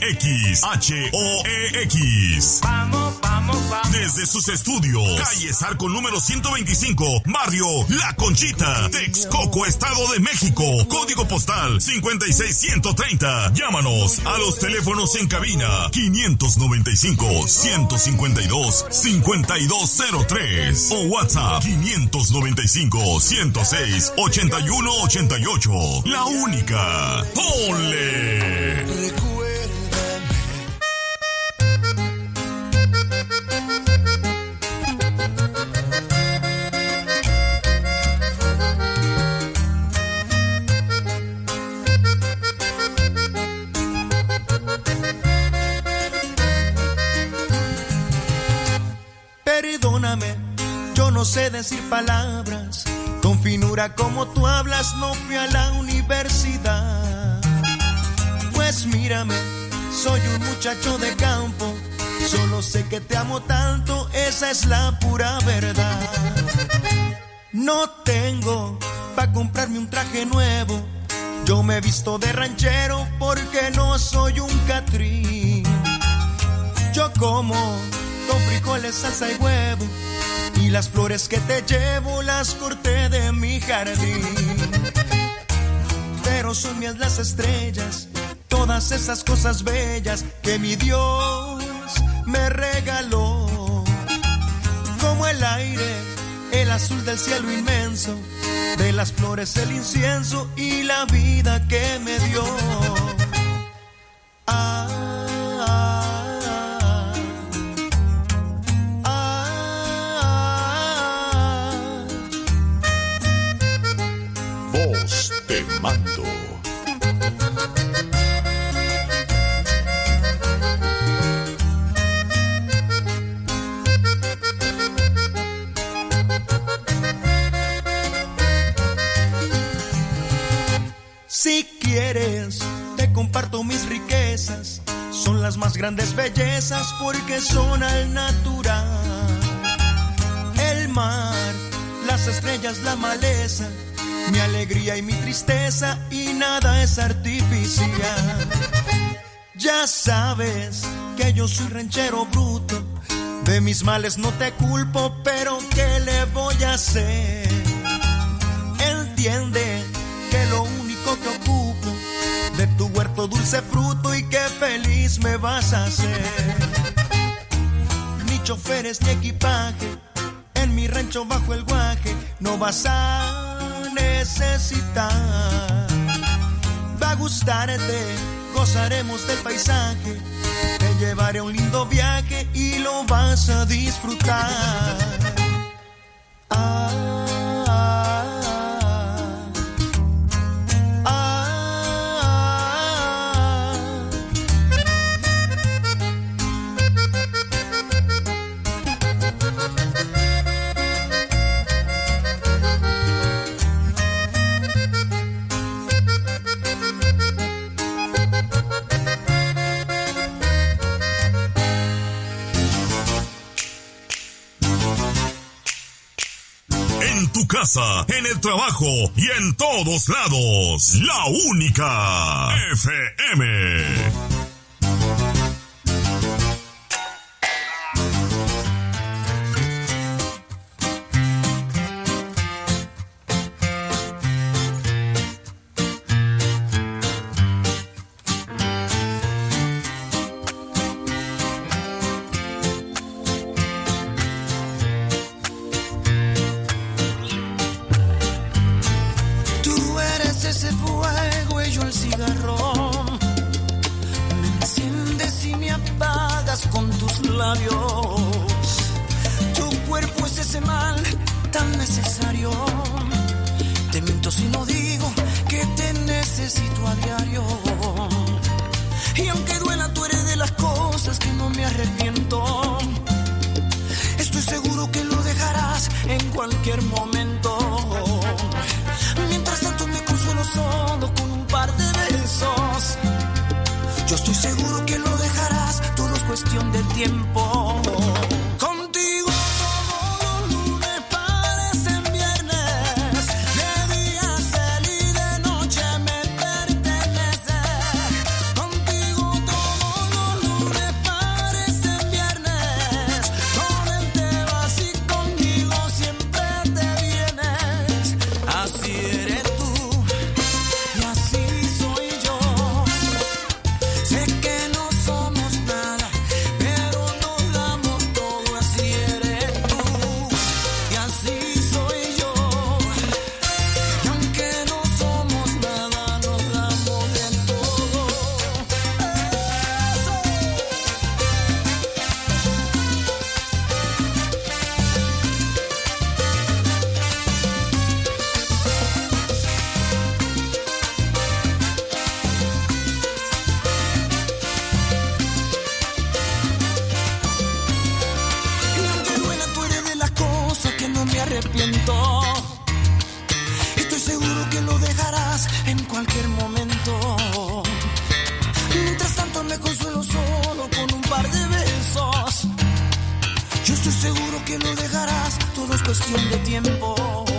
XHOEX. Vamos, vamos, vamos. Desde sus estudios, calle Zarco número 125, barrio La Conchita, Texcoco, Estado de México. Código postal 56130. Llámanos a los teléfonos en cabina 595-152-5203 o WhatsApp 595-106-8188. La única. ¡Ole! Perdóname, yo no sé decir palabras con finura como tú hablas, no fui a la universidad. Pues mírame, soy un muchacho de campo, solo sé que te amo tanto, esa es la pura verdad. No tengo pa' comprarme un traje nuevo, yo me visto de ranchero porque no soy un catrín. Yo como con frijoles, salsa y huevo, y las flores que te llevo las corté de mi jardín. Pero son mías las estrellas, todas esas cosas bellas que mi Dios me regaló. Como el aire, el azul del cielo inmenso, de las flores el incienso y la vida que me dio. Te mando. Si quieres, te comparto mis riquezas, son las más grandes bellezas porque son al natural. El mar, las estrellas, la maleza, mi alegría y mi tristeza, y nada es artificial. Ya sabes que yo soy ranchero bruto, de mis males no te culpo, pero ¿qué le voy a hacer? Entiende que lo único que ocupo de tu huerto dulce fruto, y qué feliz me vas a hacer. Ni choferes ni equipaje, en mi rancho bajo el guaje no vas a necesitar. Va a gustarte, gozaremos del paisaje, te llevaré a un lindo viaje y lo vas a disfrutar. Tu casa, en el trabajo y en todos lados. La única FM. es cuestión de tiempo.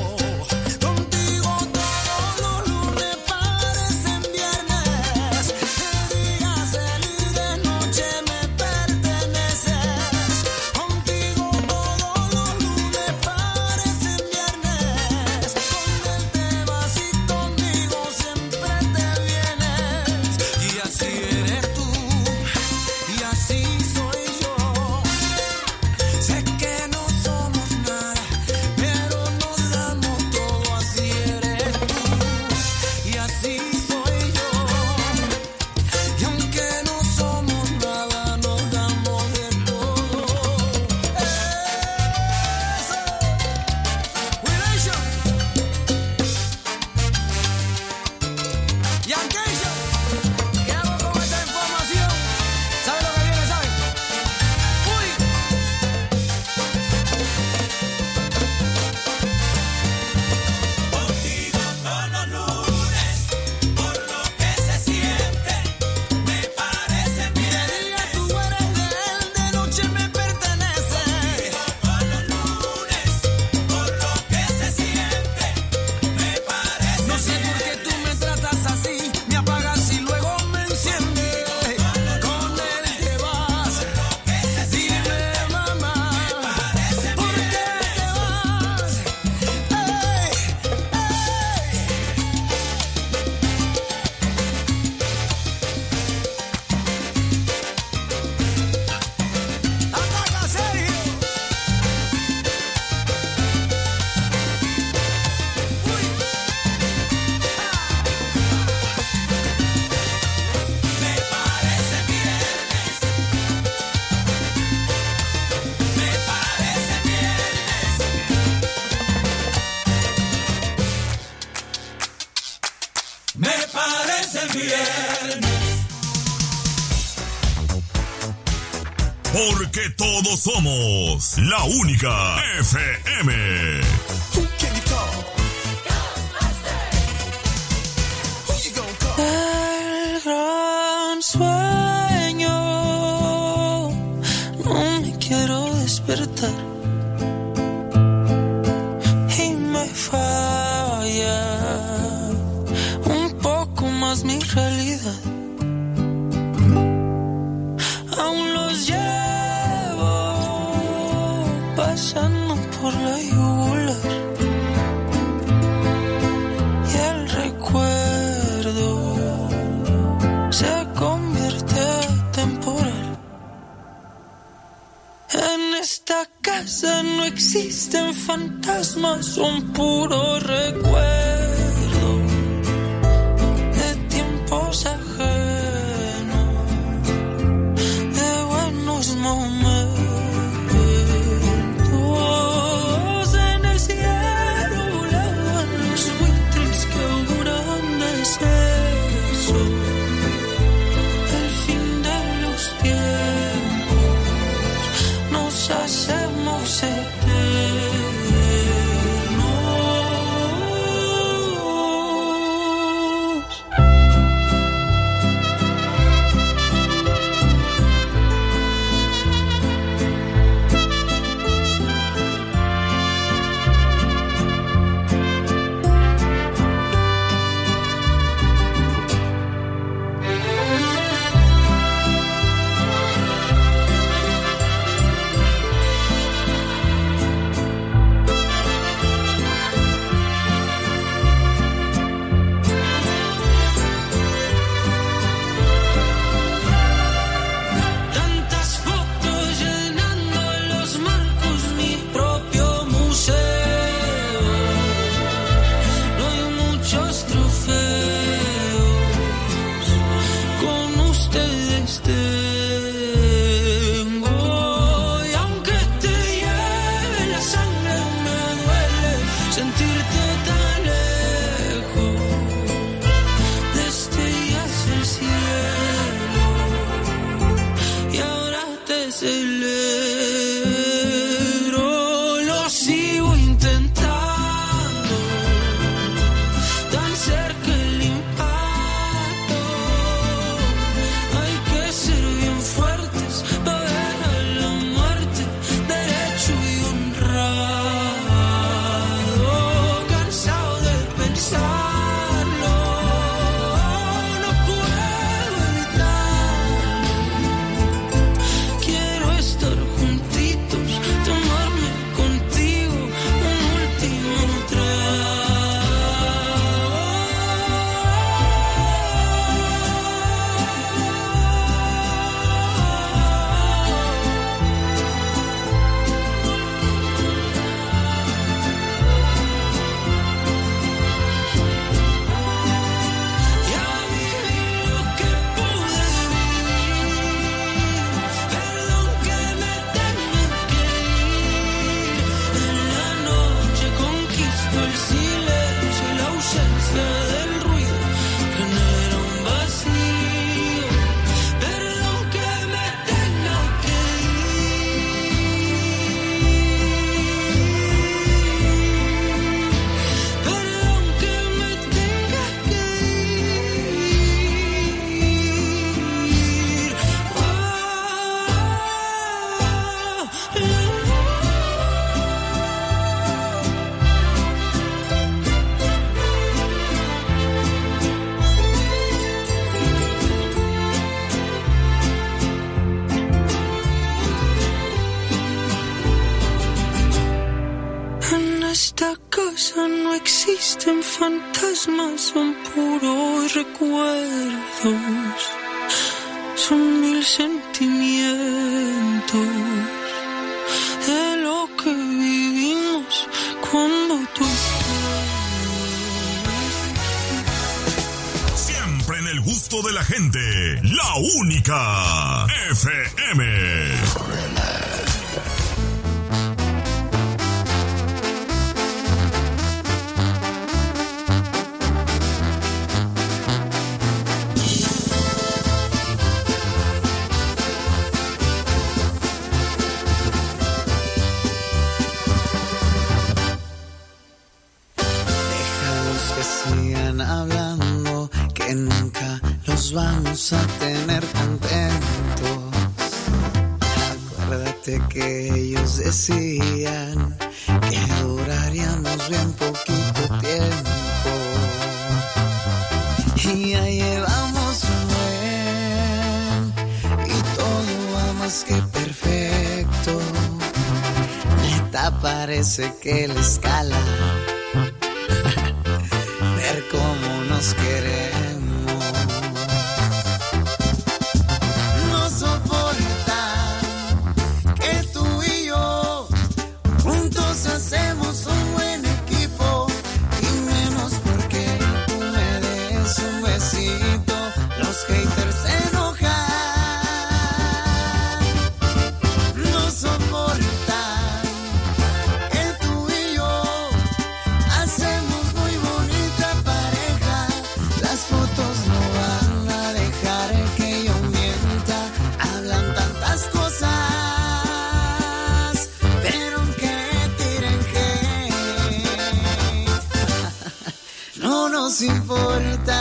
Porque todos somos la única FM. El gran sueño, no me quiero despertar y me falla un poco más mi realidad. Aún los llevo pasando por la yugular y el recuerdo se convierte temporal. En esta casa no existen fantasmas, son puro recuerdo de tiempos ajenos, de buenos momentos. En el cielo volaban los buitres que auguran deceso. El fin de los tiempos nos hacemos eternos. existen fantasmas, son puros recuerdos, son mil sentimientos de lo que vivimos cuando tú estás. Siempre en el gusto de la gente, la única FM. Hablando que nunca los vamos a tener contentos. Acuérdate que ellos decían que duraríamos bien poquito tiempo y ya llevamos un buen y todo va más que perfecto. Neta parece que la escala ver cómo nos queremos. No soportan que tú y yo juntos hacemos un buen equipo, y menos porque tú me des un besito, los haters se enojan. No soportan que tú y yo hacemos muy bonita pareja, las fotos no van a dejar que yo mienta, hablan tantas cosas, pero aunque tiren hate, no nos importa.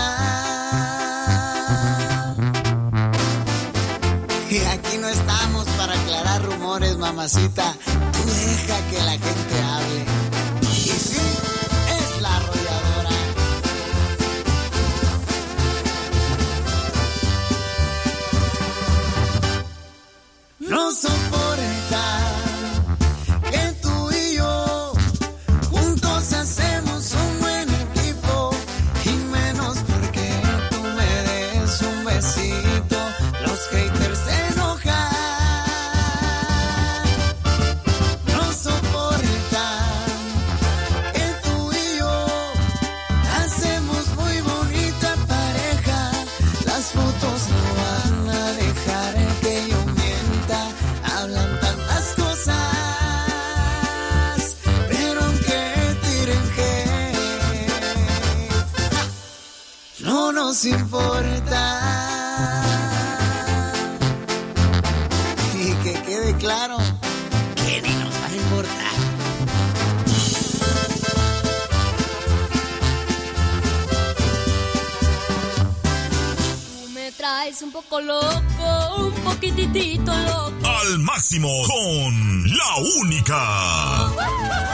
Y aquí no estamos para aclarar rumores, mamacita, tú deja que la gente hable. Y sí, es la arrolladora. No soportan que tú y yo juntos hacemos un buen equipo, y menos porque tú me des un besito, los haters se enojan. No soportan que tú y yo hacemos muy bonita pareja, las fotos no van a dejar que yo mienta, hablan tantas cosas, pero aunque tiren hate, no nos importa. Y que quede claro que ni nos va a importar. Tú me traes un poco loco, un poquitito loco. Al máximo con la única